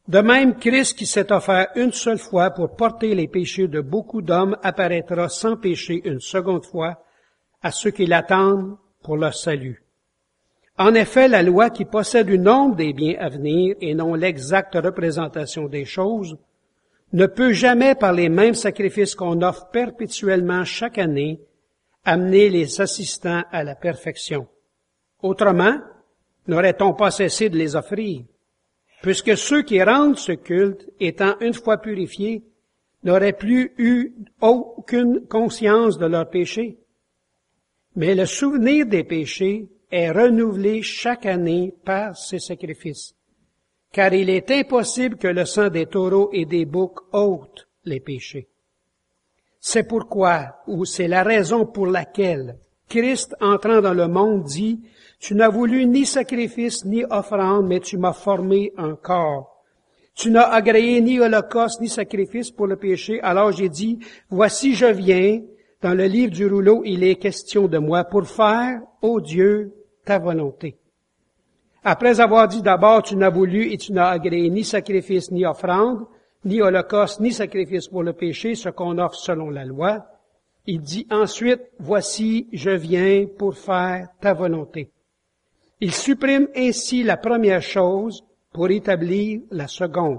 De même, Christ qui s'est offert une seule fois pour porter les péchés de beaucoup d'hommes apparaîtra sans péché une seconde fois à ceux qui l'attendent pour leur salut. En effet, la loi qui possède une nombre des biens à venir et non l'exacte représentation des choses ne peut jamais, par les mêmes sacrifices qu'on offre perpétuellement chaque année, amener les assistants à la perfection. Autrement, n'aurait-on pas cessé de les offrir? Puisque ceux qui rendent ce culte, étant une fois purifiés, n'auraient plus eu aucune conscience de leurs péchés. Mais le souvenir des péchés est renouvelé chaque année par ces sacrifices, car il est impossible que le sang des taureaux et des boucs ôte les péchés. C'est pourquoi, ou c'est la raison pour laquelle, Christ, entrant dans le monde, dit « Tu n'as voulu ni sacrifice ni offrande, mais tu m'as formé un corps. Tu n'as agréé ni holocauste ni sacrifice pour le péché. Alors j'ai dit « Voici je viens. » Dans le livre du rouleau, il est question de moi pour faire, ô Dieu, ta volonté. Après avoir dit d'abord « Tu n'as voulu et tu n'as agréé ni sacrifice ni offrande, ni holocauste, ni sacrifice pour le péché, ce qu'on offre selon la loi. » Il dit ensuite, « Voici, je viens pour faire ta volonté. » Il supprime ainsi la première chose pour établir la seconde.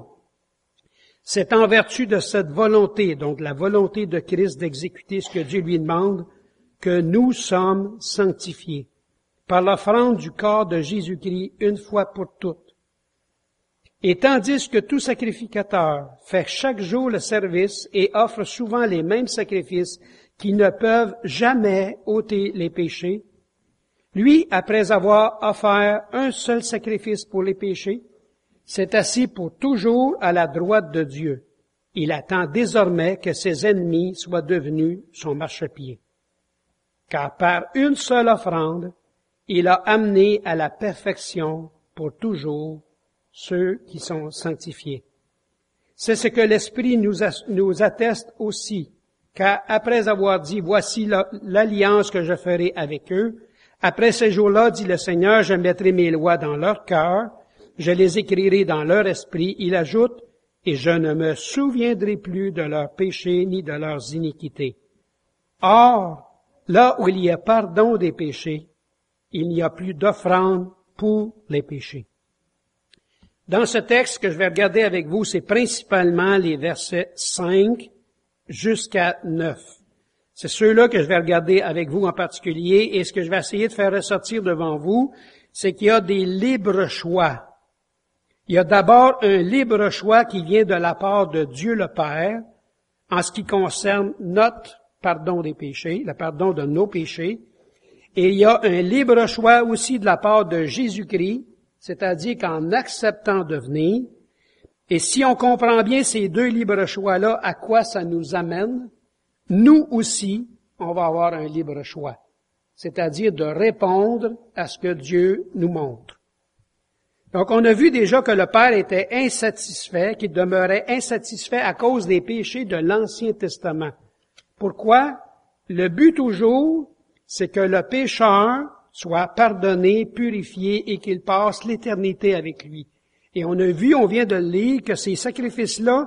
C'est en vertu de cette volonté, donc la volonté de Christ d'exécuter ce que Dieu lui demande, que nous sommes sanctifiés par l'offrande du corps de Jésus-Christ une fois pour toutes. Et tandis que tout sacrificateur fait chaque jour le service et offre souvent les mêmes sacrifices qui ne peuvent jamais ôter les péchés, lui, après avoir offert un seul sacrifice pour les péchés, s'est assis pour toujours à la droite de Dieu. Il attend désormais que ses ennemis soient devenus son marchepied. Car par une seule offrande, il a amené à la perfection pour toujours ceux qui sont sanctifiés. C'est ce que l'Esprit nous atteste aussi, car après avoir dit « Voici l'alliance que je ferai avec eux », après ces jours-là, dit le Seigneur, je mettrai mes lois dans leur cœur, je les écrirai dans leur esprit. Il ajoute, et je ne me souviendrai plus de leurs péchés ni de leurs iniquités. Or, là où il y a pardon des péchés, il n'y a plus d'offrande pour les péchés. Dans ce texte que je vais regarder avec vous, c'est principalement les versets 5 jusqu'à 9. C'est ceux-là que je vais regarder avec vous en particulier, et ce que je vais essayer de faire ressortir devant vous, c'est qu'il y a des libres choix. Il y a d'abord un libre choix qui vient de la part de Dieu le Père, en ce qui concerne notre pardon des péchés, le pardon de nos péchés, et il y a un libre choix aussi de la part de Jésus-Christ, c'est-à-dire qu'en acceptant de venir, et si on comprend bien ces deux libres choix-là, à quoi ça nous amène, nous aussi, on va avoir un libre choix, c'est-à-dire de répondre à ce que Dieu nous montre. Donc, on a vu déjà que le Père était insatisfait, qu'il demeurait insatisfait à cause des péchés de l'Ancien Testament. Pourquoi? Le but toujours, c'est que le pécheur soit pardonné, purifié et qu'il passe l'éternité avec lui. Et on a vu, on vient de le lire, que ces sacrifices-là,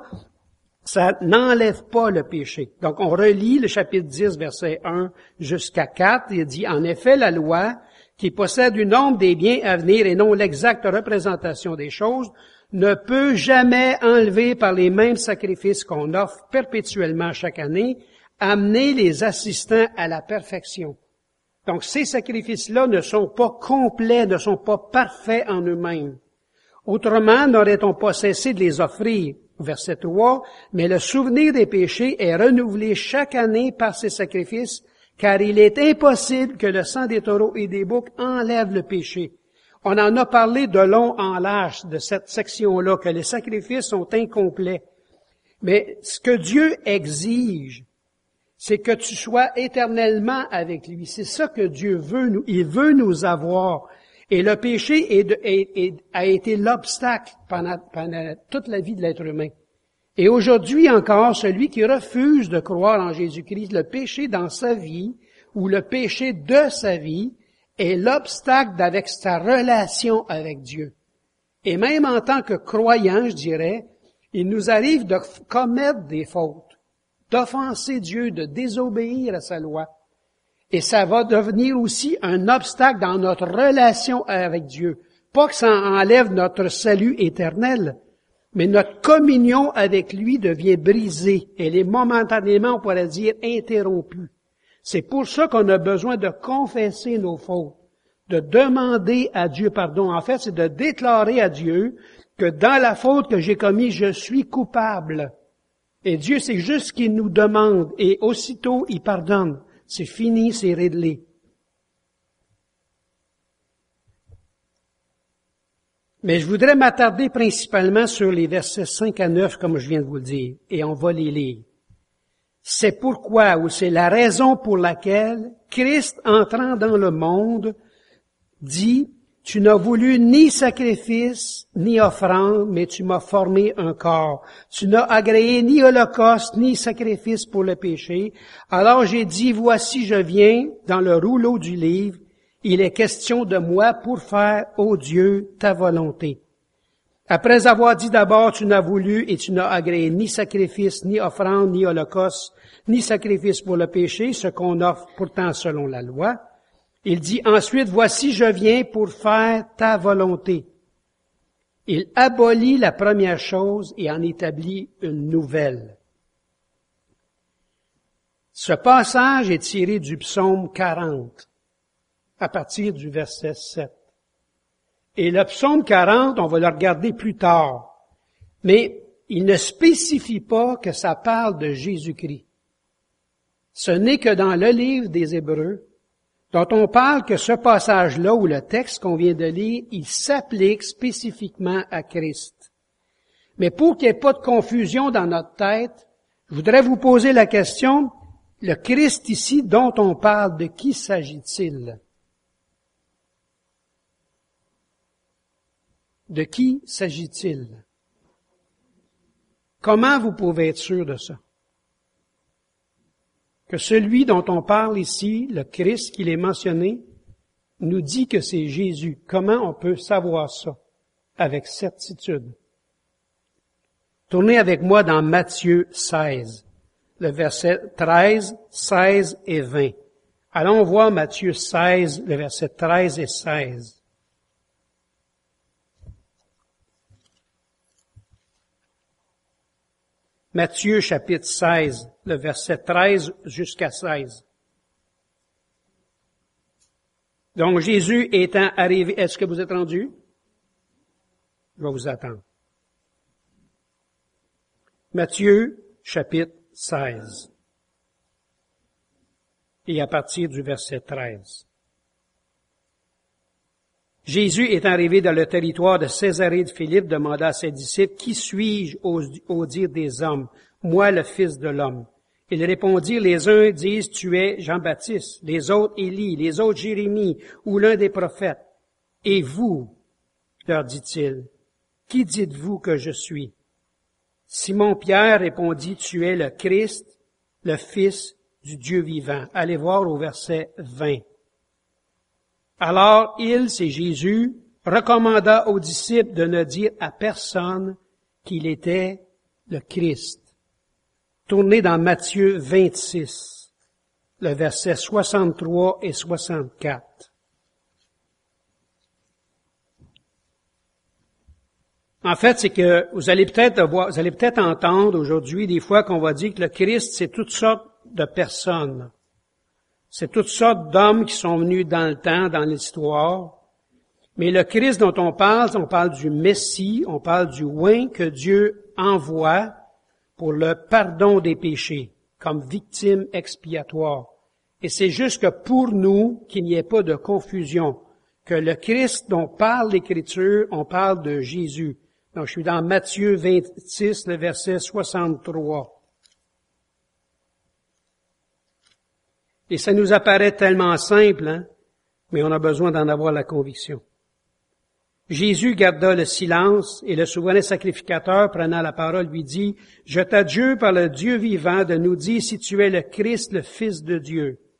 ça n'enlève pas le péché. Donc, on relit le chapitre 10, verset 1 jusqu'à 4. Il dit, en effet, la loi, qui possède une nombre des biens à venir et non l'exacte représentation des choses, ne peut jamais enlever par les mêmes sacrifices qu'on offre perpétuellement chaque année, amener les assistants à la perfection. Donc, ces sacrifices-là ne sont pas complets, ne sont pas parfaits en eux-mêmes. Autrement, n'aurait-on pas cessé de les offrir? Verset 3, mais le souvenir des péchés est renouvelé chaque année par ces sacrifices, car il est impossible que le sang des taureaux et des boucs enlève le péché. On en a parlé de long en large de cette section-là, que les sacrifices sont incomplets. Mais ce que Dieu exige, c'est que tu sois éternellement avec lui. C'est ça que Dieu veut. Il veut nous avoir. Et le péché a été l'obstacle pendant toute la vie de l'être humain. Et aujourd'hui encore, celui qui refuse de croire en Jésus-Christ, le péché dans sa vie, ou le péché de sa vie, est l'obstacle avec sa relation avec Dieu. Et même en tant que croyants, je dirais, il nous arrive de commettre des fautes, d'offenser Dieu, de désobéir à sa loi. Et ça va devenir aussi un obstacle dans notre relation avec Dieu. Pas que ça enlève notre salut éternel, mais notre communion avec lui devient brisée. Elle est momentanément, on pourrait dire, interrompue. C'est pour ça qu'on a besoin de confesser nos fautes, de demander à Dieu pardon. En fait, c'est de déclarer à Dieu que dans la faute que j'ai commise, je suis coupable. Et Dieu, c'est juste ce qu'il nous demande. Et aussitôt, il pardonne. C'est fini, c'est réglé. Mais je voudrais m'attarder principalement sur les versets 5 à 9, comme je viens de vous le dire. Et on va les lire. C'est pourquoi, ou c'est la raison pour laquelle Christ, entrant dans le monde, dit, « Tu n'as voulu ni sacrifice, ni offrande, mais tu m'as formé un corps. Tu n'as agréé ni holocauste, ni sacrifice pour le péché. Alors j'ai dit, voici je viens, dans le rouleau du livre, il est question de moi pour faire, ô Dieu, ta volonté. » Après avoir dit d'abord, tu n'as voulu et tu n'as agréé ni sacrifice, ni offrande, ni holocauste, ni sacrifice pour le péché, ce qu'on offre pourtant selon la loi. Il dit ensuite, voici je viens pour faire ta volonté. Il abolit la première chose et en établit une nouvelle. Ce passage est tiré du psaume 40, à partir du verset 7. Et le psaume 40, on va le regarder plus tard, mais il ne spécifie pas que ça parle de Jésus-Christ. Ce n'est que dans le livre des Hébreux, dont on parle que ce passage-là, ou le texte qu'on vient de lire, il s'applique spécifiquement à Christ. Mais pour qu'il n'y ait pas de confusion dans notre tête, je voudrais vous poser la question, le Christ ici dont on parle, de qui s'agit-il? De qui s'agit-il? Comment vous pouvez être sûr de ça? Que celui dont on parle ici, le Christ qu'il est mentionné, nous dit que c'est Jésus. Comment on peut savoir ça avec certitude? Tournez avec moi dans Matthieu 16, le verset 13, 16 et 20. Allons voir Matthieu 16, le verset 13 et 16. Matthieu chapitre 16, le verset 13 jusqu'à 16. Donc Jésus étant arrivé, est-ce que vous êtes rendus? Je vais vous attendre. Matthieu chapitre 16. Et à partir du verset 13. Jésus étant arrivé dans le territoire de Césarée de Philippe, demanda à ses disciples, « Qui suis-je au dire des hommes? Moi, le Fils de l'homme. » Ils répondirent, les uns disent, « Tu es Jean-Baptiste », les autres, « Élie », les autres, « Jérémie » ou l'un des prophètes. « Et vous, leur dit-il, qui dites-vous que je suis? » Simon-Pierre répondit, « Tu es le Christ, le Fils du Dieu vivant. » Allez voir au verset 20. Alors il, c'est Jésus, recommanda aux disciples de ne dire à personne qu'il était le Christ. Tournez dans Matthieu 26, le verset 63 et 64. En fait, c'est que vous allez peut-être entendre aujourd'hui des fois qu'on va dire que le Christ, c'est toutes sortes de personnes. C'est toutes sortes d'hommes qui sont venus dans le temps, dans l'histoire. Mais le Christ dont on parle du Messie, on parle du oint que Dieu envoie pour le pardon des péchés, comme victime expiatoire. Et c'est juste que pour nous, qu'il n'y ait pas de confusion, que le Christ dont parle l'Écriture, on parle de Jésus. Donc, je suis dans Matthieu 26, le verset 63. Et ça nous apparaît tellement simple, hein? Mais on a besoin d'en avoir la conviction. Jésus garda le silence et le souverain sacrificateur, prenant la parole, lui dit, « Je t'adjure par le Dieu vivant de nous dire si tu es le Christ, le Fils de Dieu. »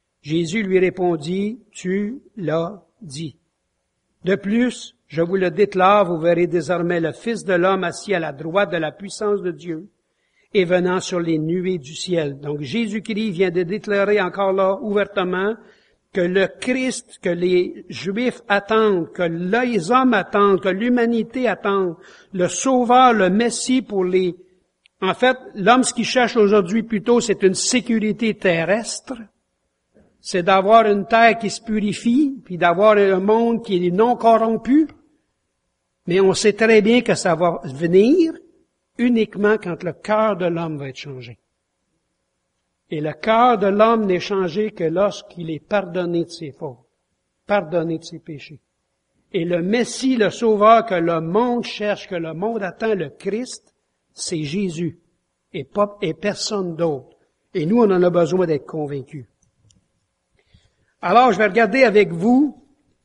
Jésus lui répondit, « Tu l'as dit. » De plus, je vous le déclare, vous verrez désormais le Fils de l'homme assis à la droite de la puissance de Dieu et venant sur les nuées du ciel. Donc Jésus-Christ vient de déclarer encore là ouvertement que le Christ, que les Juifs attendent, que les hommes attendent, que l'humanité attend, le Sauveur, le Messie pour les... En fait, l'homme, ce qu'il cherche aujourd'hui plutôt, c'est une sécurité terrestre. C'est d'avoir une terre qui se purifie, puis d'avoir un monde qui est non corrompu. Mais on sait très bien que ça va venir uniquement quand le cœur de l'homme va être changé. Et le cœur de l'homme n'est changé que lorsqu'il est pardonné de ses fautes, pardonné de ses péchés. Et le Messie, le Sauveur que le monde cherche, que le monde attend, le Christ, c'est Jésus et personne d'autre. Et nous, on en a besoin d'être convaincus. Alors, je vais regarder avec vous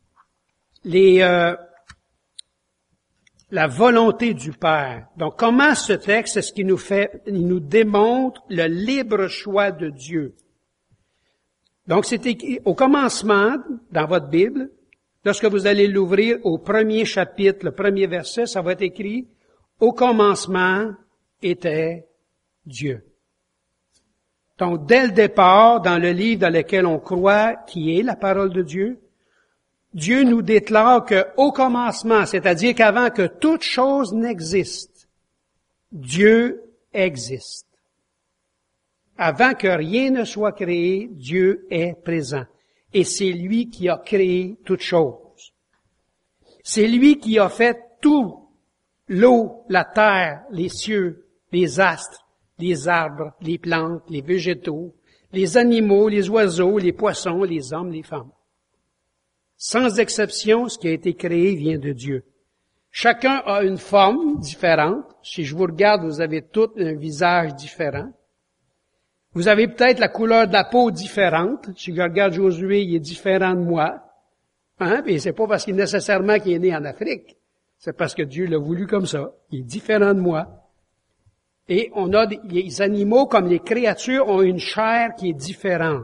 la volonté du Père. Donc, comment ce texte, c'est ce qui il nous démontre le libre choix de Dieu. Donc, c'est écrit au commencement, dans votre Bible, lorsque vous allez l'ouvrir au premier chapitre, le premier verset, ça va être écrit, au commencement était Dieu. Donc, dès le départ, dans le livre dans lequel on croit, qui est la parole de Dieu, Dieu nous déclare qu'au commencement, c'est-à-dire qu'avant que toute chose n'existe, Dieu existe. Avant que rien ne soit créé, Dieu est présent. Et c'est lui qui a créé toutes choses. C'est lui qui a fait tout, l'eau, la terre, les cieux, les astres, les arbres, les plantes, les végétaux, les animaux, les oiseaux, les poissons, les hommes, les femmes. Sans exception, ce qui a été créé vient de Dieu. Chacun a une forme différente. Si je vous regarde, vous avez tous un visage différent. Vous avez peut-être la couleur de la peau différente. Si je regarde Josué, il est différent de moi. Et c'est pas parce qu'il est nécessairement qu'il est né en Afrique. C'est parce que Dieu l'a voulu comme ça. Il est différent de moi. Et on a les animaux, comme les créatures, ont une chair qui est différente.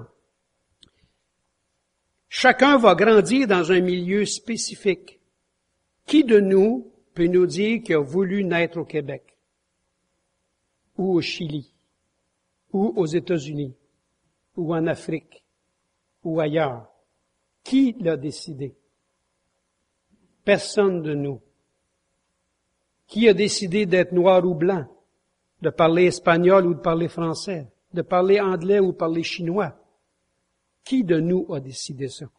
Chacun va grandir dans un milieu spécifique. Qui de nous peut nous dire qu'il a voulu naître au Québec, ou au Chili, ou aux États-Unis, ou en Afrique, ou ailleurs? Qui l'a décidé? Personne de nous. Qui a décidé d'être noir ou blanc, de parler espagnol ou de parler français, de parler anglais ou de parler chinois? Qui de nous a décidé ça?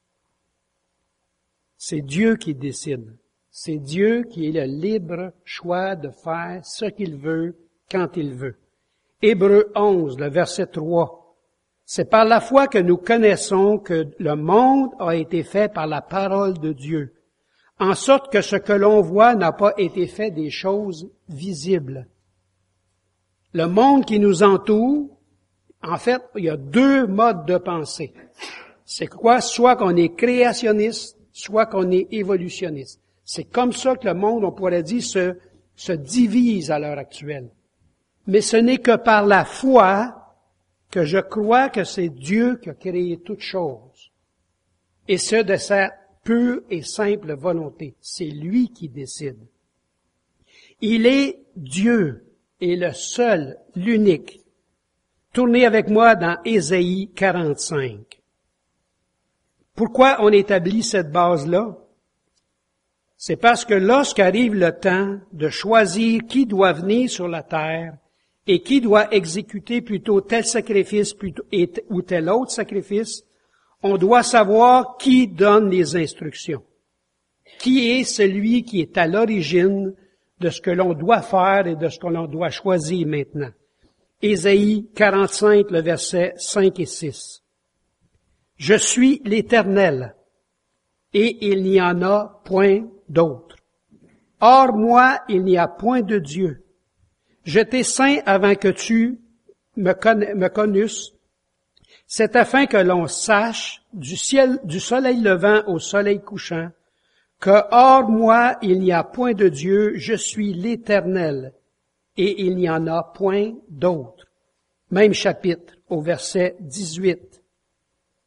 C'est Dieu qui décide. C'est Dieu qui est le libre choix de faire ce qu'il veut, quand il veut. Hébreux 11, le verset 3. C'est par la foi que nous connaissons que le monde a été fait par la parole de Dieu, en sorte que ce que l'on voit n'a pas été fait des choses visibles. Le monde qui nous entoure, en fait, il y a deux modes de pensée. C'est quoi? Soit qu'on est créationniste, soit qu'on est évolutionniste. C'est comme ça que le monde, on pourrait dire, se divise à l'heure actuelle. Mais ce n'est que par la foi que je crois que c'est Dieu qui a créé toutes choses. Et ce, de sa pure et simple volonté. C'est lui qui décide. Il est Dieu et le seul, l'unique. Tournez avec moi dans Ésaïe 45. Pourquoi on établit cette base-là? C'est parce que lorsqu'arrive le temps de choisir qui doit venir sur la terre et qui doit exécuter plutôt tel sacrifice ou tel autre sacrifice, on doit savoir qui donne les instructions. Qui est celui qui est à l'origine de ce que l'on doit faire et de ce que l'on doit choisir maintenant. Ésaïe 45, le verset 5 et 6. « Je suis l'Éternel, et il n'y en a point d'autre. Hors moi, il n'y a point de Dieu. Je t'ai ceint avant que tu me connusses. C'est afin que l'on sache du soleil levant au soleil couchant, que hors moi, il n'y a point de Dieu, je suis l'Éternel, et il n'y en a point d'autre. » Même chapitre, au verset 18. «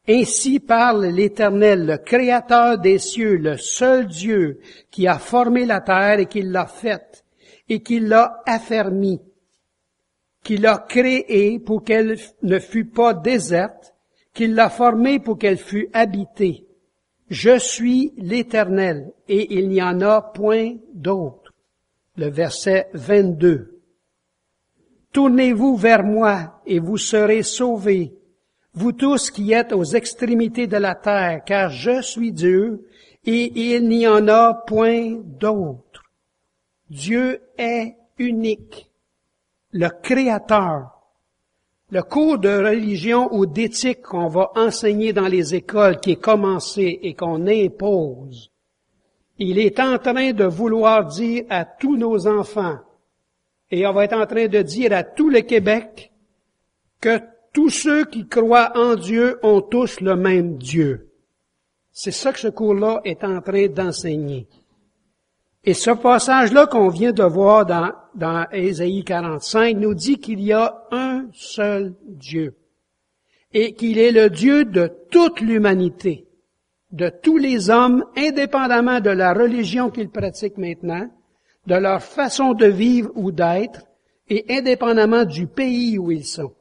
Ainsi parle l'Éternel, le Créateur des cieux, le seul Dieu qui a formé la terre et qui l'a faite et qui l'a affermie, qui l'a créée pour qu'elle ne fût pas déserte, qui l'a formée pour qu'elle fût habitée. Je suis l'Éternel et il n'y en a point d'autre. Le verset 22. Tournez-vous vers moi et vous serez sauvés, vous tous qui êtes aux extrémités de la terre, car je suis Dieu et il n'y en a point d'autre. Dieu est unique, le Créateur. Le cours de religion ou d'éthique qu'on va enseigner dans les écoles, qui est commencé et qu'on impose, il est en train de vouloir dire à tous nos enfants, et on va être en train de dire à tout le Québec, que tous ceux qui croient en Dieu ont tous le même Dieu. C'est ça que ce cours-là est en train d'enseigner. Et ce passage-là qu'on vient de voir dans Ésaïe 45 nous dit qu'il y a un seul Dieu et qu'il est le Dieu de toute l'humanité, de tous les hommes, indépendamment de la religion qu'ils pratiquent maintenant, de leur façon de vivre ou d'être, et indépendamment du pays où ils sont.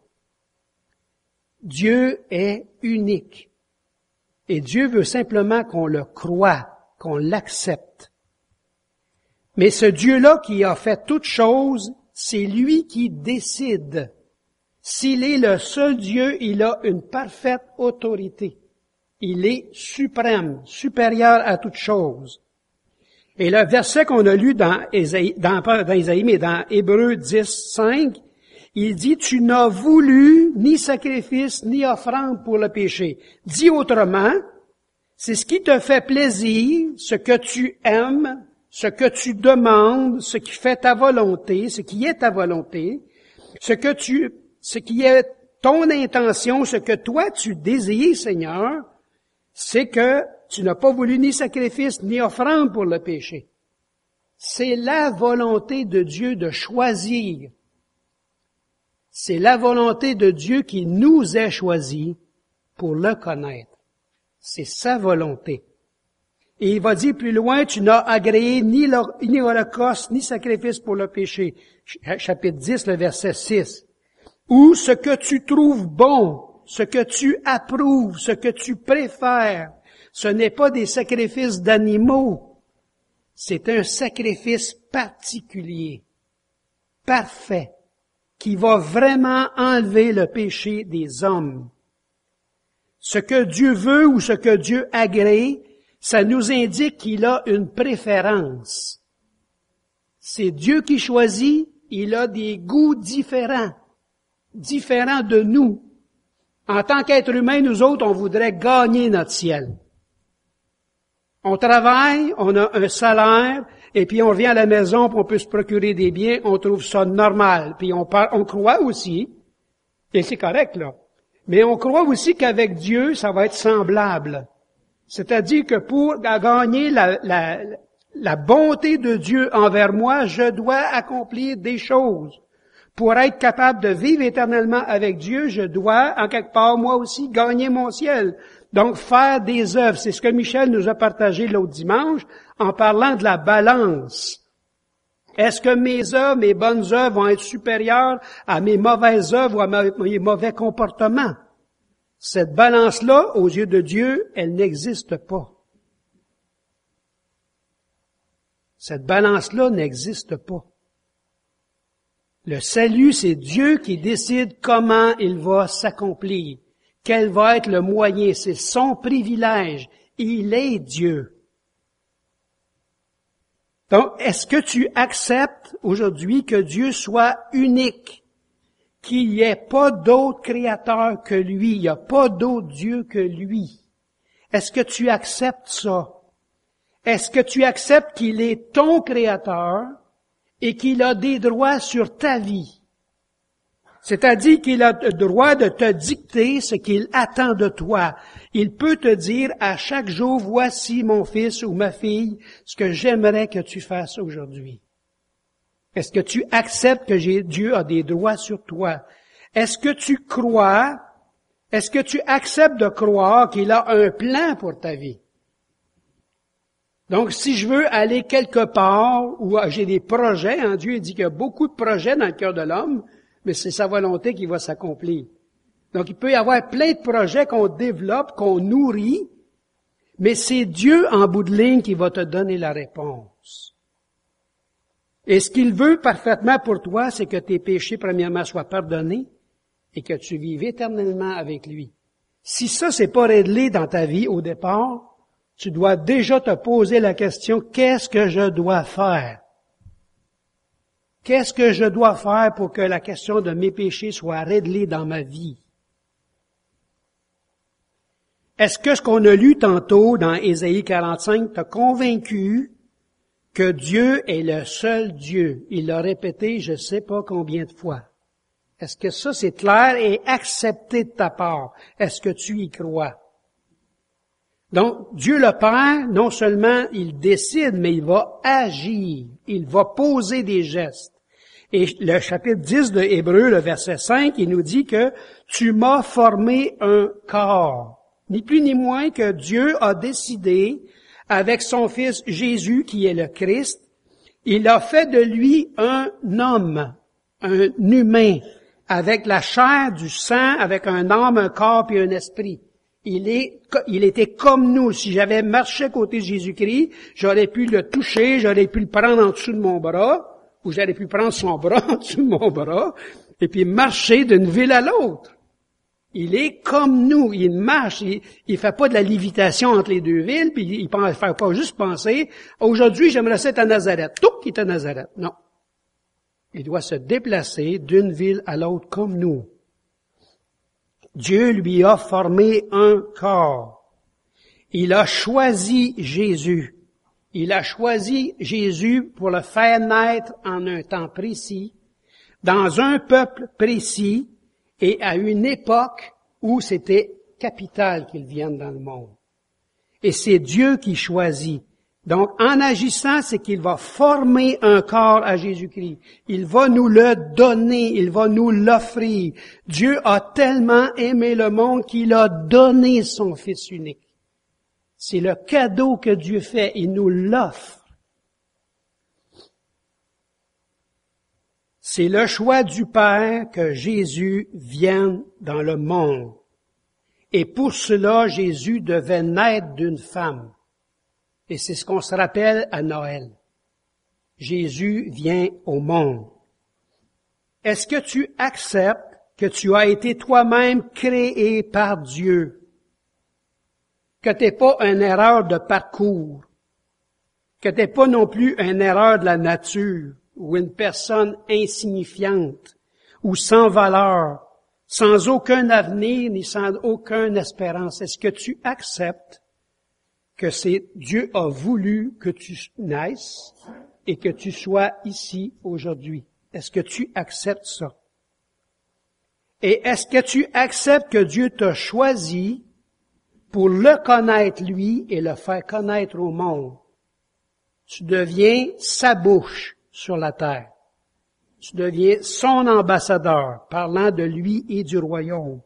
Dieu est unique. Et Dieu veut simplement qu'on le croie, qu'on l'accepte. Mais ce Dieu-là qui a fait toutes choses, c'est lui qui décide. S'il est le seul Dieu, il a une parfaite autorité. Il est suprême, supérieur à toutes choses. Et le verset qu'on a lu dans Ésaïe, mais dans Hébreux 10, 5, il dit, tu n'as voulu ni sacrifice ni offrande pour le péché. Dit autrement, c'est ce qui te fait plaisir, ce que tu aimes, ce que tu demandes, ce qui fait ta volonté, ce qui est ta volonté, ce qui est ton intention, ce que toi tu désires, Seigneur, c'est que tu n'as pas voulu ni sacrifice ni offrande pour le péché. C'est la volonté de Dieu de choisir. C'est la volonté de Dieu qui nous a choisis pour le connaître. C'est sa volonté. Et il va dire plus loin, tu n'as agréé ni holocauste, ni sacrifice pour le péché. Chapitre 10, le verset 6. Ou ce que tu trouves bon, ce que tu approuves, ce que tu préfères, ce n'est pas des sacrifices d'animaux. C'est un sacrifice particulier, parfait, qui va vraiment enlever le péché des hommes. Ce que Dieu veut ou ce que Dieu agrée, ça nous indique qu'il a une préférence. C'est Dieu qui choisit, il a des goûts différents de nous. En tant qu'être humain, nous autres, on voudrait gagner notre ciel. On travaille, on a un salaire, et puis on revient à la maison, puis on peut se procurer des biens, on trouve ça normal. Puis on croit aussi, et c'est correct là, mais on croit aussi qu'avec Dieu, ça va être semblable. C'est-à-dire que pour gagner la bonté de Dieu envers moi, je dois accomplir des choses. Pour être capable de vivre éternellement avec Dieu, je dois, en quelque part, moi aussi, gagner mon ciel. Donc, faire des œuvres. C'est ce que Michel nous a partagé l'autre dimanche en parlant de la balance. Est-ce que mes œuvres, mes bonnes œuvres vont être supérieures à mes mauvaises œuvres ou à mes mauvais comportements? Cette balance-là, aux yeux de Dieu, elle n'existe pas. Cette balance-là n'existe pas. Le salut, c'est Dieu qui décide comment il va s'accomplir, quel va être le moyen, c'est son privilège. Il est Dieu. Donc, est-ce que tu acceptes aujourd'hui que Dieu soit unique, qu'il n'y ait pas d'autre créateur que lui, il n'y a pas d'autre Dieu que lui? Est-ce que tu acceptes ça? Est-ce que tu acceptes qu'il est ton créateur et qu'il a des droits sur ta vie? C'est-à-dire qu'il a le droit de te dicter ce qu'il attend de toi. Il peut te dire à chaque jour, voici mon fils ou ma fille, ce que j'aimerais que tu fasses aujourd'hui. Est-ce que tu acceptes que Dieu a des droits sur toi? Est-ce que tu crois Est-ce que tu acceptes de croire qu'il a un plan pour ta vie? Donc, si je veux aller quelque part où j'ai des projets, hein, Dieu dit qu'il y a beaucoup de projets dans le cœur de l'homme, mais c'est sa volonté qui va s'accomplir. Donc, il peut y avoir plein de projets qu'on développe, qu'on nourrit, mais c'est Dieu, en bout de ligne, qui va te donner la réponse. Et ce qu'il veut parfaitement pour toi, c'est que tes péchés, premièrement, soient pardonnés et que tu vives éternellement avec lui. Si ça, c'est pas réglé dans ta vie au départ, tu dois déjà te poser la question, qu'est-ce que je dois faire? Qu'est-ce que je dois faire pour que la question de mes péchés soit réglée dans ma vie? Est-ce que ce qu'on a lu tantôt dans Ésaïe 45 t'a convaincu que Dieu est le seul Dieu? Il l'a répété je ne sais pas combien de fois. Est-ce que ça c'est clair et accepté de ta part? Est-ce que tu y crois? Donc, Dieu le Père, non seulement il décide, mais il va agir, il va poser des gestes. Et le chapitre 10 de Hébreux, le verset 5, il nous dit que tu m'as formé un corps. Ni plus ni moins que Dieu a décidé, avec son Fils Jésus, qui est le Christ, il a fait de lui un homme, un humain, avec la chair, du sang, avec un âme, un corps et un esprit. Il était comme nous. Si j'avais marché à côté de Jésus-Christ, j'aurais pu le toucher, j'aurais pu le prendre en dessous de mon bras, ou j'aurais pu prendre son bras en dessous de mon bras, et puis marcher d'une ville à l'autre. Il est comme nous, il marche, il fait pas de la lévitation entre les deux villes, puis il ne fait pas juste penser, aujourd'hui j'aimerais être à Nazareth, tout qui est à Nazareth. Non. Il doit se déplacer d'une ville à l'autre comme nous. Dieu lui a formé un corps. Il a choisi Jésus. Il a choisi Jésus pour le faire naître en un temps précis, dans un peuple précis et à une époque où c'était capital qu'il vienne dans le monde. Et c'est Dieu qui choisit. Donc, en agissant, c'est qu'il va former un corps à Jésus-Christ. Il va nous le donner, il va nous l'offrir. Dieu a tellement aimé le monde qu'il a donné son Fils unique. C'est le cadeau que Dieu fait, il nous l'offre. C'est le choix du Père que Jésus vienne dans le monde. Et pour cela, Jésus devait naître d'une femme. Et c'est ce qu'on se rappelle à Noël. Jésus vient au monde. Est-ce que tu acceptes que tu as été toi-même créé par Dieu? Que t'es pas une erreur de parcours? Que t'es pas non plus une erreur de la nature ou une personne insignifiante ou sans valeur, sans aucun avenir ni sans aucune espérance? Est-ce que tu acceptes que c'est Dieu a voulu que tu naisses et que tu sois ici aujourd'hui? Est-ce que tu acceptes ça? Et est-ce que tu acceptes que Dieu t'a choisi pour le connaître lui et le faire connaître au monde? Tu deviens sa bouche sur la terre. Tu deviens son ambassadeur, parlant de lui et du royaume.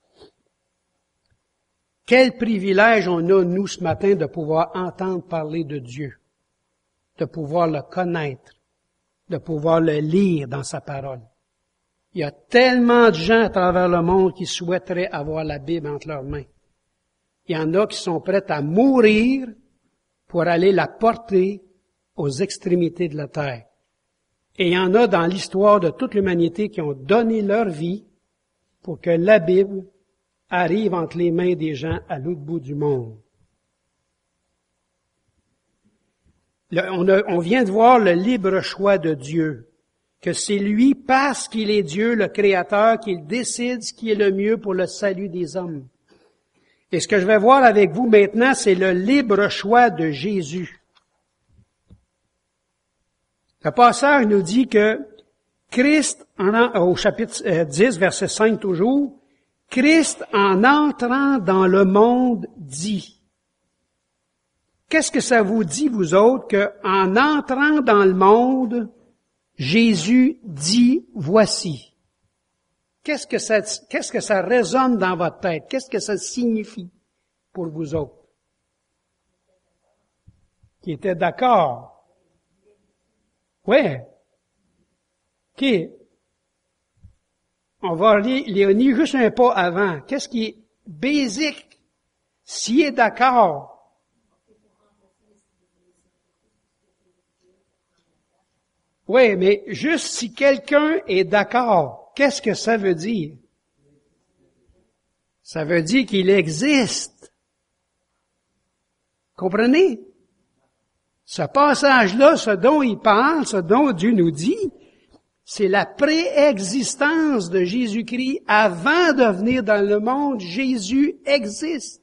Quel privilège on a, nous, ce matin, de pouvoir entendre parler de Dieu, de pouvoir le connaître, de pouvoir le lire dans sa parole. Il y a tellement de gens à travers le monde qui souhaiteraient avoir la Bible entre leurs mains. Il y en a qui sont prêts à mourir pour aller la porter aux extrémités de la terre. Et il y en a dans l'histoire de toute l'humanité qui ont donné leur vie pour que la Bible arrive entre les mains des gens à l'autre bout du monde. On vient de voir le libre choix de Dieu, que c'est lui, parce qu'il est Dieu, le Créateur, qu'il décide ce qui est le mieux pour le salut des hommes. Et ce que je vais voir avec vous maintenant, c'est le libre choix de Jésus. Le passage nous dit que Christ, au chapitre 10, verset 5 toujours, Christ, en entrant dans le monde, dit. Qu'est-ce que ça vous dit, vous autres, qu'en entrant dans le monde, Jésus dit, voici. qu'est-ce que ça résonne dans votre tête? Qu'est-ce que ça signifie pour vous autres? Qui étaient d'accord. Oui. OK. On va lire Léonie juste un pas avant. Qu'est-ce qui est basique? S'il est d'accord. Oui, mais juste si quelqu'un est d'accord, qu'est-ce que ça veut dire? Ça veut dire qu'il existe. Comprenez? Ce passage-là, ce dont il parle, ce dont Dieu nous dit, c'est la préexistence de Jésus-Christ. Avant de venir dans le monde, Jésus existe.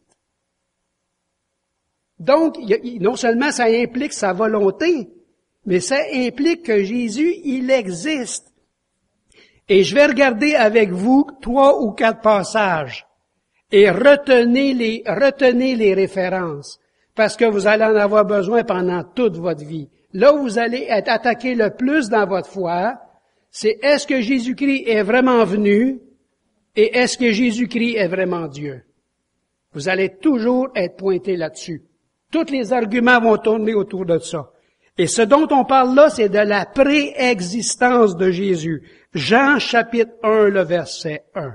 Donc, non seulement ça implique sa volonté, mais ça implique que Jésus, il existe. Et je vais regarder avec vous 3 ou 4 passages et retenez les références, parce que vous allez en avoir besoin pendant toute votre vie. Là où vous allez être attaqué le plus dans votre foi, c'est est-ce que Jésus-Christ est vraiment venu et est-ce que Jésus-Christ est vraiment Dieu? Vous allez toujours être pointé là-dessus. Tous les arguments vont tourner autour de ça. Et ce dont on parle là, c'est de la préexistence de Jésus. Jean chapitre 1, le verset 1.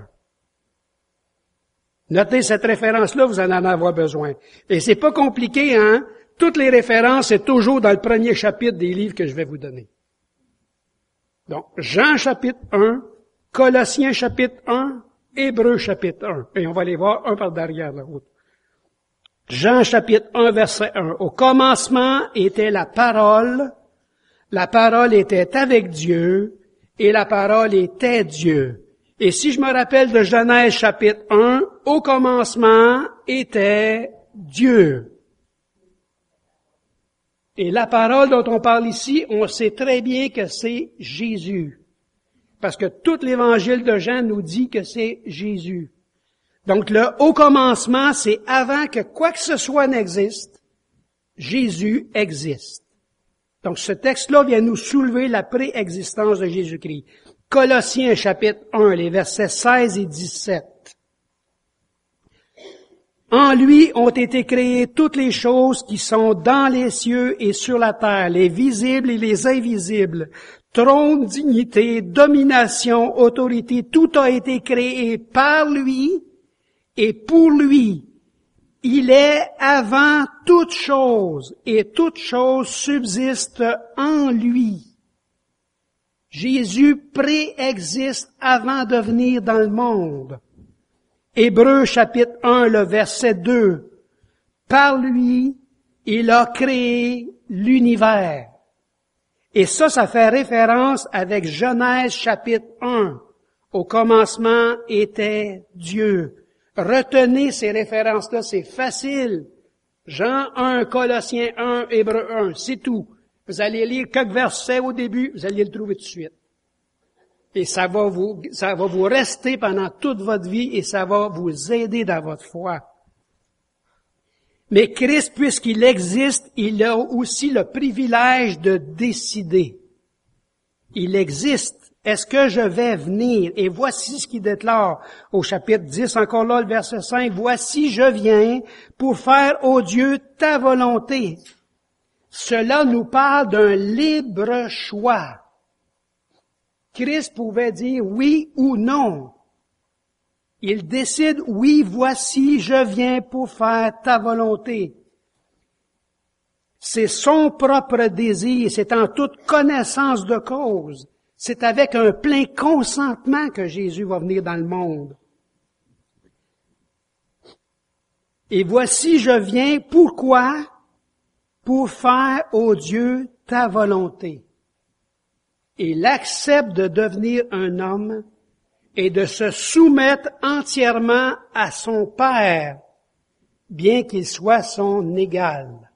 Notez cette référence-là, vous allez en avoir besoin. Et c'est pas compliqué, hein? Toutes les références, c'est toujours dans le premier chapitre des livres que je vais vous donner. Donc, Jean chapitre 1, Colossiens chapitre 1, Hébreux chapitre 1. Et on va les voir un par derrière l'autre. Jean chapitre 1, verset 1. Au commencement était la parole était avec Dieu, et la parole était Dieu. Et si je me rappelle de Genèse chapitre 1, au commencement était Dieu. Et la parole dont on parle ici, on sait très bien que c'est Jésus. Parce que tout l'évangile de Jean nous dit que c'est Jésus. Donc le au commencement, c'est avant que quoi que ce soit n'existe, Jésus existe. Donc ce texte-là vient nous soulever la préexistence de Jésus-Christ. Colossiens chapitre 1, les versets 16 et 17. En lui ont été créées toutes les choses qui sont dans les cieux et sur la terre, les visibles et les invisibles. Trône, dignité, domination, autorité, tout a été créé par lui et pour lui. Il est avant toute chose et toute chose subsiste en lui. Jésus préexiste avant de venir dans le monde. Hébreux chapitre 1, le verset 2. Par lui, il a créé l'univers. Et ça fait référence avec Genèse chapitre 1. Au commencement était Dieu. Retenez ces références-là, c'est facile. Jean 1, Colossiens 1, Hébreux 1, c'est tout. Vous allez lire quelques versets au début, vous allez le trouver tout de suite. Et ça va vous rester pendant toute votre vie et ça va vous aider dans votre foi. Mais Christ, puisqu'il existe, il a aussi le privilège de décider. Il existe. Est-ce que je vais venir? Et voici ce qu'il déclare au chapitre 10, encore là, le verset 5. Voici, je viens pour faire, ô Dieu, ta volonté. Cela nous parle d'un libre choix. Christ pouvait dire oui ou non. Il décide, oui, voici, je viens pour faire ta volonté. C'est son propre désir, c'est en toute connaissance de cause. C'est avec un plein consentement que Jésus va venir dans le monde. Et voici, je viens, pourquoi? Pour faire, ô Dieu, ta volonté. Et il accepte de devenir un homme et de se soumettre entièrement à son Père, bien qu'il soit son égal.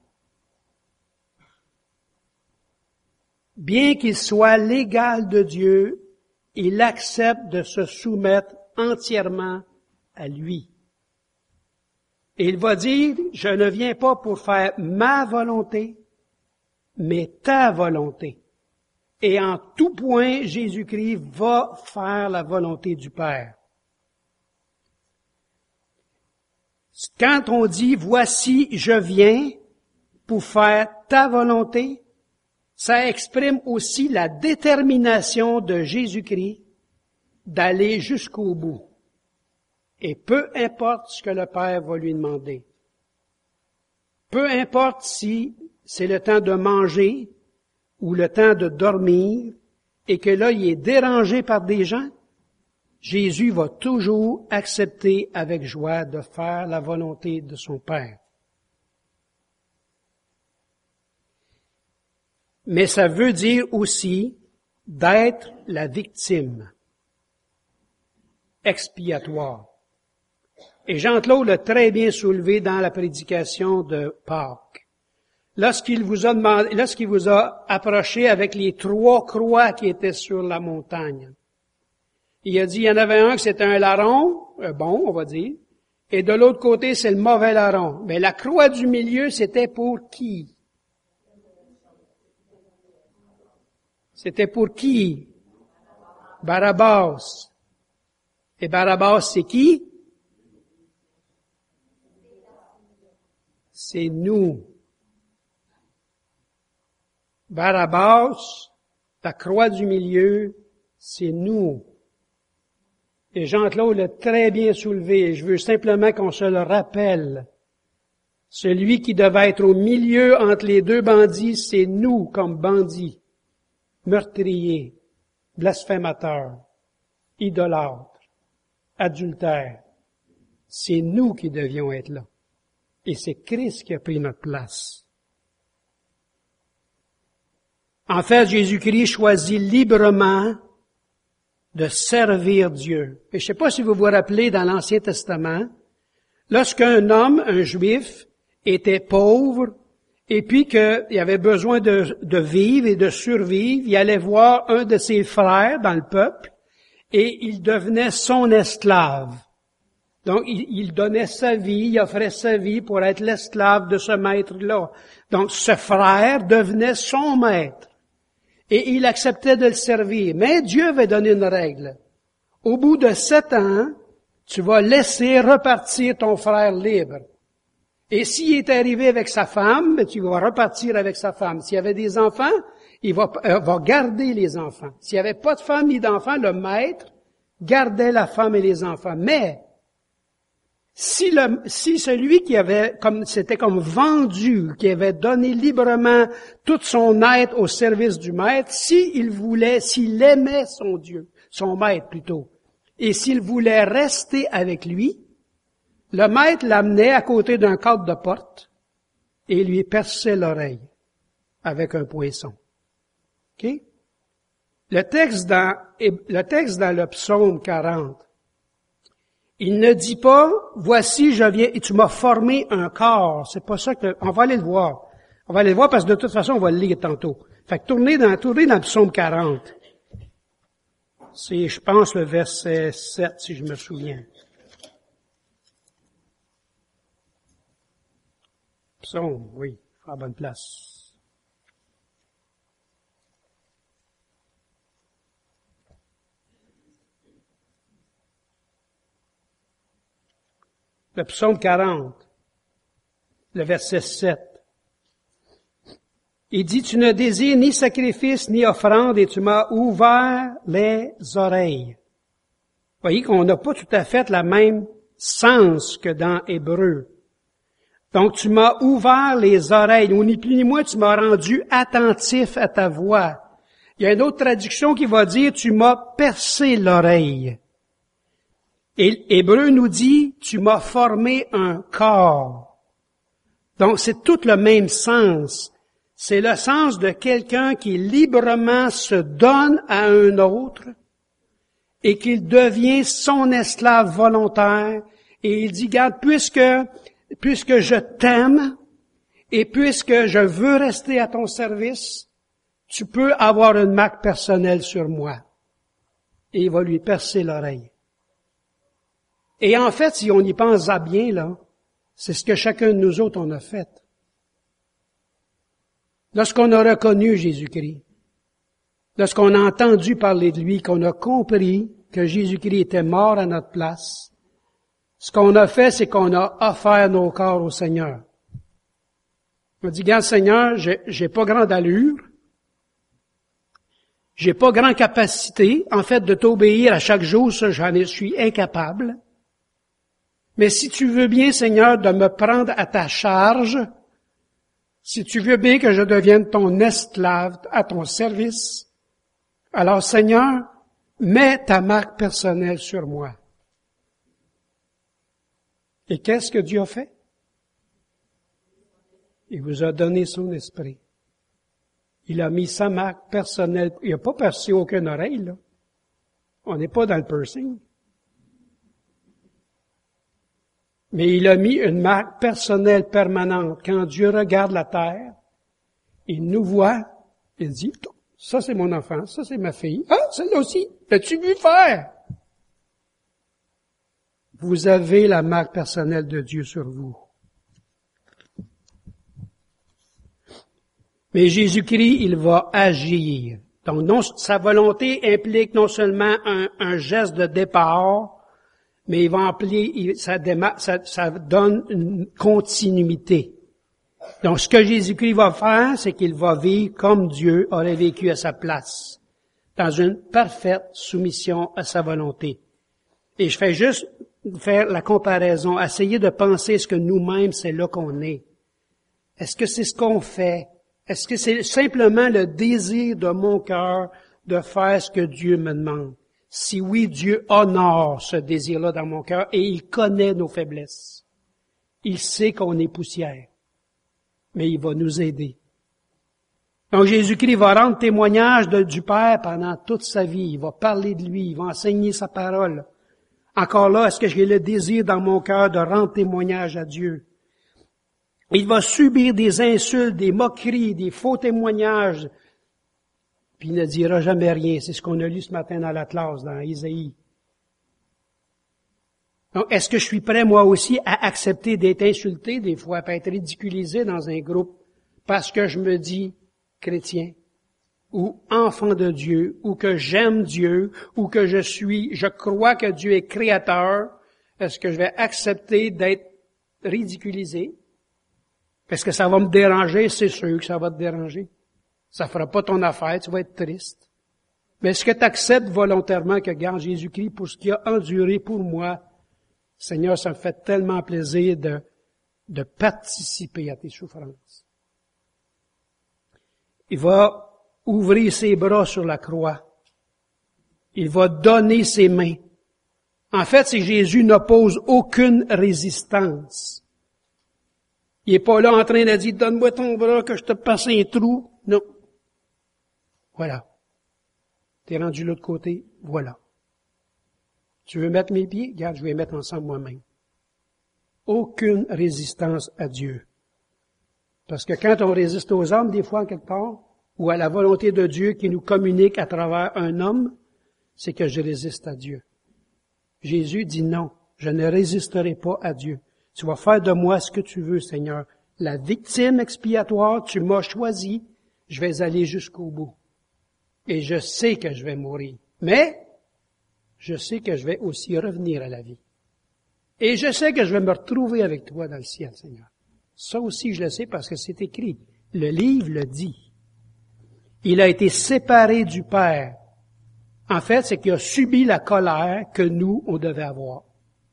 Bien qu'il soit l'égal de Dieu, il accepte de se soumettre entièrement à lui. Et il va dire, je ne viens pas pour faire ma volonté, mais ta volonté. Et en tout point, Jésus-Christ va faire la volonté du Père. Quand on dit « Voici, je viens pour faire ta volonté », ça exprime aussi la détermination de Jésus-Christ d'aller jusqu'au bout. Et peu importe ce que le Père va lui demander. Peu importe si c'est le temps de manger ou le temps de dormir et que là, il est dérangé par des gens, Jésus va toujours accepter avec joie de faire la volonté de son Père. Mais ça veut dire aussi d'être la victime expiatoire. Et Jean-Claude l'a très bien soulevé dans la prédication de Pâques. Lorsqu'il vous a approché avec les 3 croix qui étaient sur la montagne, il a dit, il y en avait un que c'était un larron, bon, on va dire, et de l'autre côté, c'est le mauvais larron. Mais la croix du milieu, c'était pour qui? C'était pour qui? Barabbas. Et Barabbas, c'est qui? C'est nous. Barabbas, la croix du milieu, c'est nous. Et Jean-Claude l'a très bien soulevé, et je veux simplement qu'on se le rappelle. Celui qui devait être au milieu entre les 2 bandits, c'est nous comme bandits, meurtriers, blasphémateurs, idolâtres, adultères. C'est nous qui devions être là. Et c'est Christ qui a pris notre place. En fait, Jésus-Christ choisit librement de servir Dieu. Et je ne sais pas si vous vous rappelez dans l'Ancien Testament, lorsqu'un homme, un Juif, était pauvre, et puis qu'il avait besoin de vivre et de survivre, il allait voir un de ses frères dans le peuple, et il devenait son esclave. Donc, il donnait sa vie, il offrait sa vie pour être l'esclave de ce maître-là. Donc, ce frère devenait son maître. Et il acceptait de le servir. Mais Dieu avait donné une règle. Au bout de 7 ans, tu vas laisser repartir ton frère libre. Et s'il est arrivé avec sa femme, tu vas repartir avec sa femme. S'il y avait des enfants, il va garder les enfants. S'il n'y avait pas de femme ni d'enfants, le maître gardait la femme et les enfants. Mais si celui qui avait c'était comme vendu, qui avait donné librement toute son être au service du maître, s'il aimait son Dieu, son maître plutôt, et s'il voulait rester avec lui, le maître l'amenait à côté d'un cadre de porte et lui perçait l'oreille avec un poinçon. OK? Le texte dans le psaume 40, il ne dit pas, voici, je viens, et tu m'as formé un corps. C'est pas ça on va aller le voir. On va aller le voir parce que de toute façon, on va le lire tantôt. Fait que tournez dans le psaume 40. C'est, je pense, le verset 7, si je me souviens. Psaume, oui, à bonne place. Le psaume 40, le verset 7. Il dit, tu ne désires ni sacrifice ni offrande et tu m'as ouvert les oreilles. Vous voyez qu'on n'a pas tout à fait le même sens que dans Hébreu. Donc, tu m'as ouvert les oreilles, ou ni plus ni moins, tu m'as rendu attentif à ta voix. Il y a une autre traduction qui va dire, tu m'as percé l'oreille. Et Hébreu nous dit, tu m'as formé un corps. Donc, c'est tout le même sens. C'est le sens de quelqu'un qui librement se donne à un autre et qu'il devient son esclave volontaire. Et il dit, regarde, puisque je t'aime et puisque je veux rester à ton service, tu peux avoir une marque personnelle sur moi. Et il va lui percer l'oreille. Et en fait, si on y pense à bien, là, c'est ce que chacun de nous autres on a fait. Lorsqu'on a reconnu Jésus-Christ, lorsqu'on a entendu parler de lui, qu'on a compris que Jésus-Christ était mort à notre place, ce qu'on a fait, c'est qu'on a offert nos corps au Seigneur. On a dit, regarde Seigneur, j'ai pas grande allure, j'ai pas grande capacité, en fait, de t'obéir à chaque jour, ça, je suis incapable. Mais si tu veux bien, Seigneur, de me prendre à ta charge, si tu veux bien que je devienne ton esclave à ton service, alors Seigneur, mets ta marque personnelle sur moi. Et qu'est-ce que Dieu a fait? Il vous a donné son esprit. Il a mis sa marque personnelle. Il n'a pas percé aucune oreille, là. On n'est pas dans le piercing. Mais il a mis une marque personnelle permanente. Quand Dieu regarde la terre, il nous voit, il dit, ça c'est mon enfant, ça c'est ma fille. Ah, celle-là aussi, l'as-tu vu faire? Vous avez la marque personnelle de Dieu sur vous. Mais Jésus-Christ, il va agir. Donc, sa volonté implique non seulement un geste de départ, mais il va impliquer, ça donne une continuité. Donc, ce que Jésus-Christ va faire, c'est qu'il va vivre comme Dieu aurait vécu à sa place, dans une parfaite soumission à sa volonté. Et je fais juste faire la comparaison, essayer de penser est-ce que nous-mêmes, c'est là qu'on est. Est-ce que c'est ce qu'on fait? Est-ce que c'est simplement le désir de mon cœur de faire ce que Dieu me demande? Si oui, Dieu honore ce désir-là dans mon cœur et il connaît nos faiblesses. Il sait qu'on est poussière, mais il va nous aider. Donc Jésus-Christ va rendre témoignage du Père pendant toute sa vie. Il va parler de lui, il va enseigner sa parole. Encore là, est-ce que j'ai le désir dans mon cœur de rendre témoignage à Dieu? Il va subir des insultes, des moqueries, des faux témoignages, puis il ne dira jamais rien. C'est ce qu'on a lu ce matin dans l'Atlas, dans Isaïe. Donc, est-ce que je suis prêt, moi aussi, à accepter d'être insulté, des fois, à être ridiculisé dans un groupe, parce que je me dis chrétien, ou enfant de Dieu, ou que j'aime Dieu, ou que je crois que Dieu est créateur? Est-ce que je vais accepter d'être ridiculisé? Est-ce que ça va me déranger? C'est sûr que ça va te déranger. Ça fera pas ton affaire, tu vas être triste. Mais est-ce que tu acceptes volontairement que, regarde, Jésus-Christ, pour ce qu'il a enduré pour moi, Seigneur, ça me fait tellement plaisir de participer à tes souffrances. Il va ouvrir ses bras sur la croix. Il va donner ses mains. En fait, c'est Jésus n'oppose aucune résistance. Il est pas là en train de dire, donne-moi ton bras que je te passe un trou. Non. Voilà. T'es rendu de l'autre côté. Voilà. Tu veux mettre mes pieds? Regarde, je vais les mettre ensemble moi-même. Aucune résistance à Dieu. Parce que quand on résiste aux hommes, des fois, quelque part, ou à la volonté de Dieu qui nous communique à travers un homme, c'est que je résiste à Dieu. Jésus dit non, je ne résisterai pas à Dieu. Tu vas faire de moi ce que tu veux, Seigneur. La victime expiatoire, tu m'as choisi, je vais aller jusqu'au bout. Et je sais que je vais mourir. Mais, je sais que je vais aussi revenir à la vie. Et je sais que je vais me retrouver avec toi dans le ciel, Seigneur. Ça aussi, je le sais parce que c'est écrit. Le livre le dit. Il a été séparé du Père. En fait, c'est qu'il a subi la colère que nous, on devait avoir.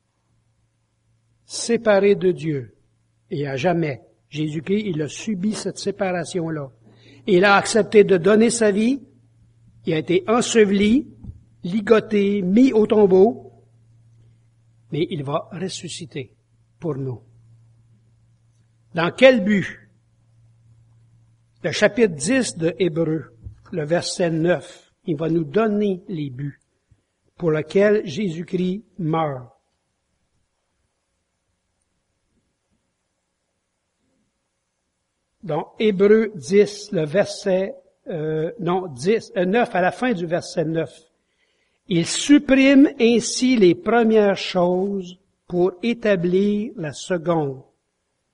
Séparé de Dieu. Et à jamais. Jésus-Christ, il a subi cette séparation-là. Il a accepté de donner sa vie. Il a été enseveli, ligoté, mis au tombeau. Mais il va ressusciter pour nous. Dans quel but? Le chapitre 10 de Hébreux, le verset 9, il va nous donner les buts pour lesquels Jésus-Christ meurt. Donc, Hébreux 10, le verset, 9, à la fin du verset 9. Il supprime ainsi les premières choses pour établir la seconde.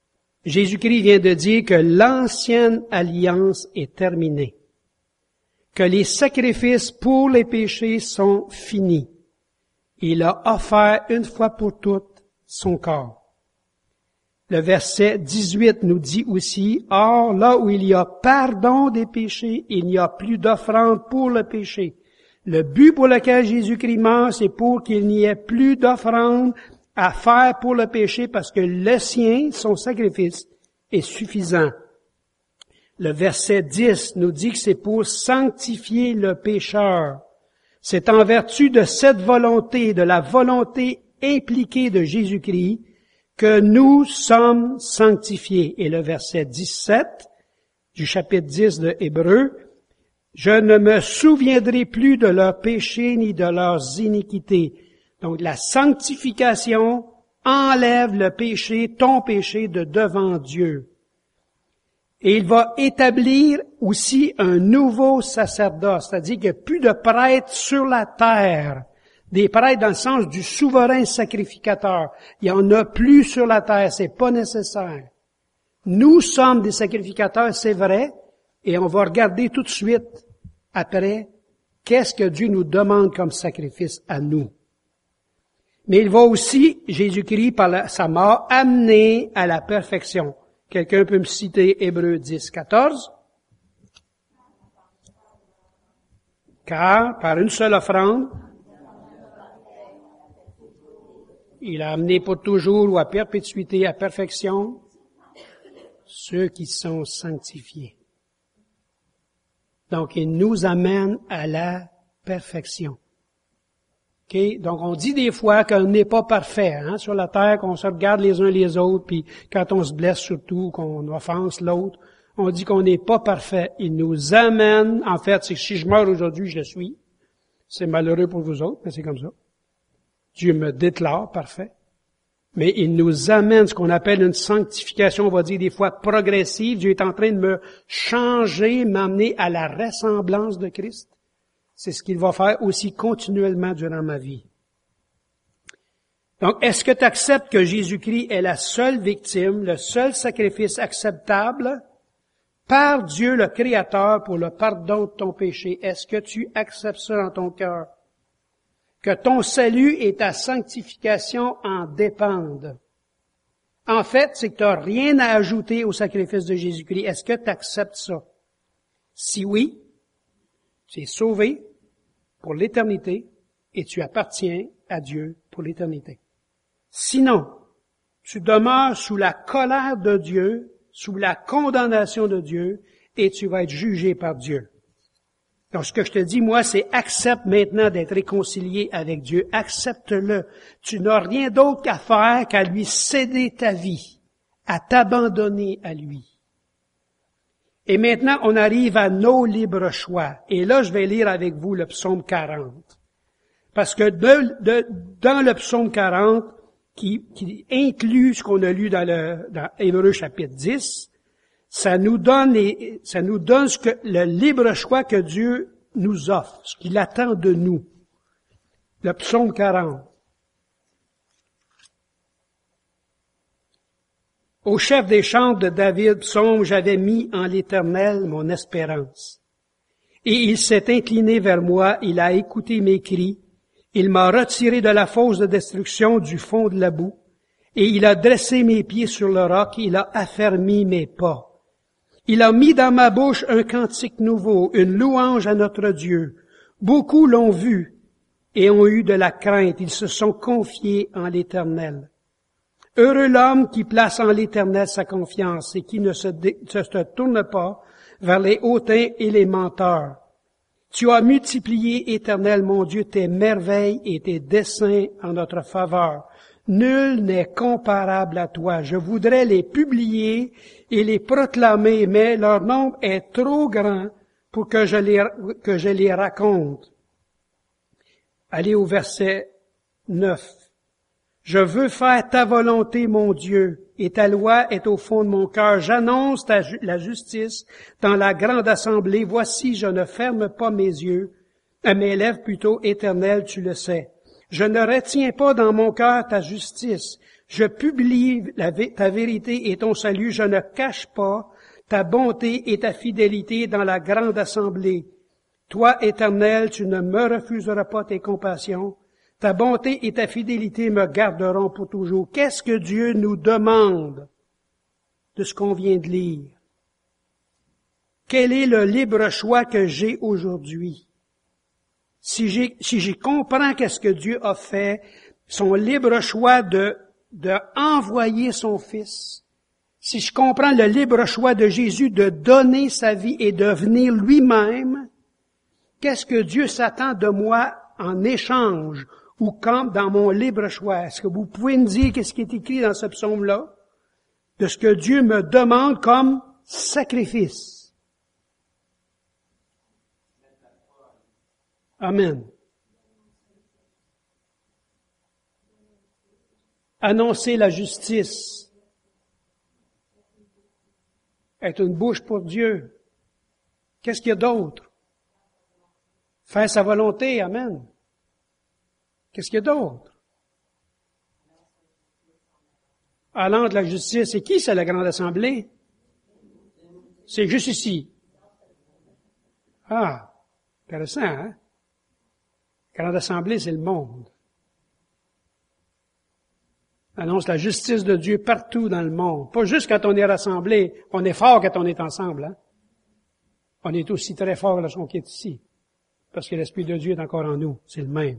Jésus-Christ vient de dire que l'ancienne alliance est terminée. que les sacrifices pour les péchés sont finis. Il a offert une fois pour toutes son corps. Le verset 18 nous dit aussi, « Or, là où il y a pardon des péchés, il n'y a plus d'offrande pour le péché. » Le but pour lequel Jésus-Christ meurt, c'est pour qu'il n'y ait plus d'offrande à faire pour le péché, parce que le sien, son sacrifice, est suffisant. Le verset 10 nous dit que c'est pour sanctifier le pécheur. C'est en vertu de cette volonté, de la volonté impliquée de Jésus-Christ, que nous sommes sanctifiés. Et le verset 17 du chapitre 10 de Hébreux, « Je ne me souviendrai plus de leurs péchés ni de leurs iniquités. » Donc la sanctification enlève le péché, ton péché, de devant Dieu. Et il va établir aussi un nouveau sacerdoce, c'est-à-dire qu'il n'y a plus de prêtres sur la terre. Des prêtres dans le sens du souverain sacrificateur. Il n'y en a plus sur la terre, c'est pas nécessaire. Nous sommes des sacrificateurs, c'est vrai, et on va regarder tout de suite après qu'est-ce que Dieu nous demande comme sacrifice à nous. Mais il va aussi, Jésus-Christ, par sa mort, amener à la perfection. Quelqu'un peut me citer Hébreux 10, 14? Car, par une seule offrande, il a amené pour toujours ou à perpétuité, à perfection, ceux qui sont sanctifiés. Donc, il nous amène à la perfection. Okay? Donc, on dit des fois qu'on n'est pas parfait sur la terre, qu'on se regarde les uns les autres, puis quand on se blesse surtout, qu'on offense l'autre, on dit qu'on n'est pas parfait. Il nous amène, en fait, c'est que si je meurs aujourd'hui, je le suis. C'est malheureux pour vous autres, mais c'est comme ça. Dieu me déclare parfait. Mais il nous amène ce qu'on appelle une sanctification, on va dire des fois progressive. Dieu est en train de me changer, m'amener à la ressemblance de Christ. C'est ce qu'il va faire aussi continuellement durant ma vie. Donc, est-ce que tu acceptes que Jésus-Christ est la seule victime, le seul sacrifice acceptable par Dieu le Créateur pour le pardon de ton péché? Est-ce que tu acceptes ça dans ton cœur? Que ton salut et ta sanctification en dépendent. En fait, c'est que tu n'as rien à ajouter au sacrifice de Jésus-Christ. Est-ce que tu acceptes ça? Si oui, tu es sauvé pour l'éternité et tu appartiens à Dieu pour l'éternité. Sinon, tu demeures sous la colère de Dieu, sous la condamnation de Dieu et tu vas être jugé par Dieu. Donc, ce que je te dis, moi, c'est accepte maintenant d'être réconcilié avec Dieu. Accepte-le. Tu n'as rien d'autre qu'à faire qu'à lui céder ta vie, à t'abandonner à lui. Et maintenant, on arrive à nos libres choix. Et là, je vais lire avec vous le psaume 40. Parce que dans le psaume 40, qui inclut ce qu'on a lu dans Hébreux chapitre 10, ça nous donne le libre choix que Dieu nous offre, ce qu'il attend de nous. Le psaume 40. Au chef des chants de David, psaume, j'avais mis en l'Éternel mon espérance. Et il s'est incliné vers moi, il a écouté mes cris, il m'a retiré de la fosse de destruction du fond de la boue, et il a dressé mes pieds sur le roc, il a affermi mes pas. Il a mis dans ma bouche un cantique nouveau, une louange à notre Dieu. Beaucoup l'ont vu et ont eu de la crainte, ils se sont confiés en l'Éternel. Heureux l'homme qui place en l'Éternel sa confiance et qui ne se tourne pas vers les hautains et les menteurs. Tu as multiplié, Éternel mon Dieu, tes merveilles et tes desseins en notre faveur. Nul n'est comparable à toi. Je voudrais les publier et les proclamer, mais leur nombre est trop grand pour que je les raconte. Allez au verset 9. Je veux faire ta volonté, mon Dieu, et ta loi est au fond de mon cœur. J'annonce la justice dans la grande assemblée. Voici, je ne ferme pas mes yeux, à mes lèvres plutôt, Éternel, tu le sais. Je ne retiens pas dans mon cœur ta justice. Je publie ta vérité et ton salut. Je ne cache pas ta bonté et ta fidélité dans la grande assemblée. Toi, Éternel, tu ne me refuseras pas tes compassions. Ta bonté et ta fidélité me garderont pour toujours. Qu'est-ce que Dieu nous demande de ce qu'on vient de lire? Quel est le libre choix que j'ai aujourd'hui? Si j'y comprends qu'est-ce que Dieu a fait, son libre choix de envoyer son Fils, si je comprends le libre choix de Jésus de donner sa vie et de venir lui-même, qu'est-ce que Dieu s'attend de moi en échange ou comme dans mon libre choix? Est-ce que vous pouvez me dire qu'est-ce qui est écrit dans ce psaume-là? De ce que Dieu me demande comme sacrifice. Amen. Annoncer la justice. Être une bouche pour Dieu. Qu'est-ce qu'il y a d'autre? Faire sa volonté. Amen. Qu'est-ce qu'il y a d'autre? Allant de la justice. C'est qui, c'est la grande assemblée? C'est juste ici. Ah, intéressant, hein? La grande assemblée, c'est le monde. Annonce la justice de Dieu partout dans le monde. Pas juste quand on est rassemblé. On est fort quand on est ensemble, hein? On est aussi très fort lorsqu'on est ici. Parce que l'Esprit de Dieu est encore en nous. C'est le même.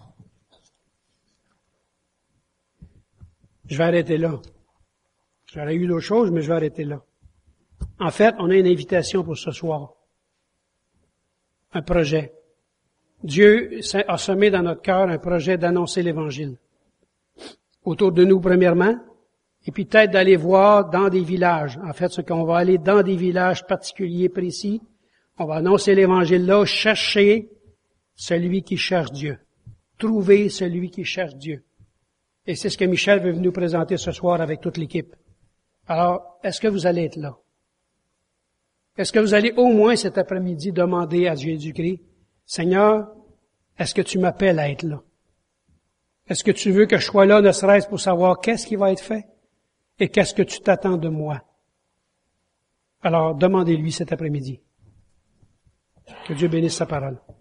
Je vais arrêter là. J'aurais eu d'autres choses, mais je vais arrêter là. En fait, on a une invitation pour ce soir. Un projet. Dieu a semé dans notre cœur un projet d'annoncer l'Évangile. Autour de nous, premièrement, et puis peut-être d'aller voir dans des villages. En fait, ce qu'on va aller dans des villages particuliers, précis. On va annoncer l'Évangile là, chercher celui qui cherche Dieu. Trouver celui qui cherche Dieu. Et c'est ce que Michel veut nous présenter ce soir avec toute l'équipe. Alors, est-ce que vous allez être là? Est-ce que vous allez au moins cet après-midi demander à Jésus-Christ, Seigneur, est-ce que tu m'appelles à être là? Est-ce que tu veux que je sois là, ne serait-ce pour savoir qu'est-ce qui va être fait et qu'est-ce que tu t'attends de moi? Alors, demandez-lui cet après-midi. Que Dieu bénisse sa parole.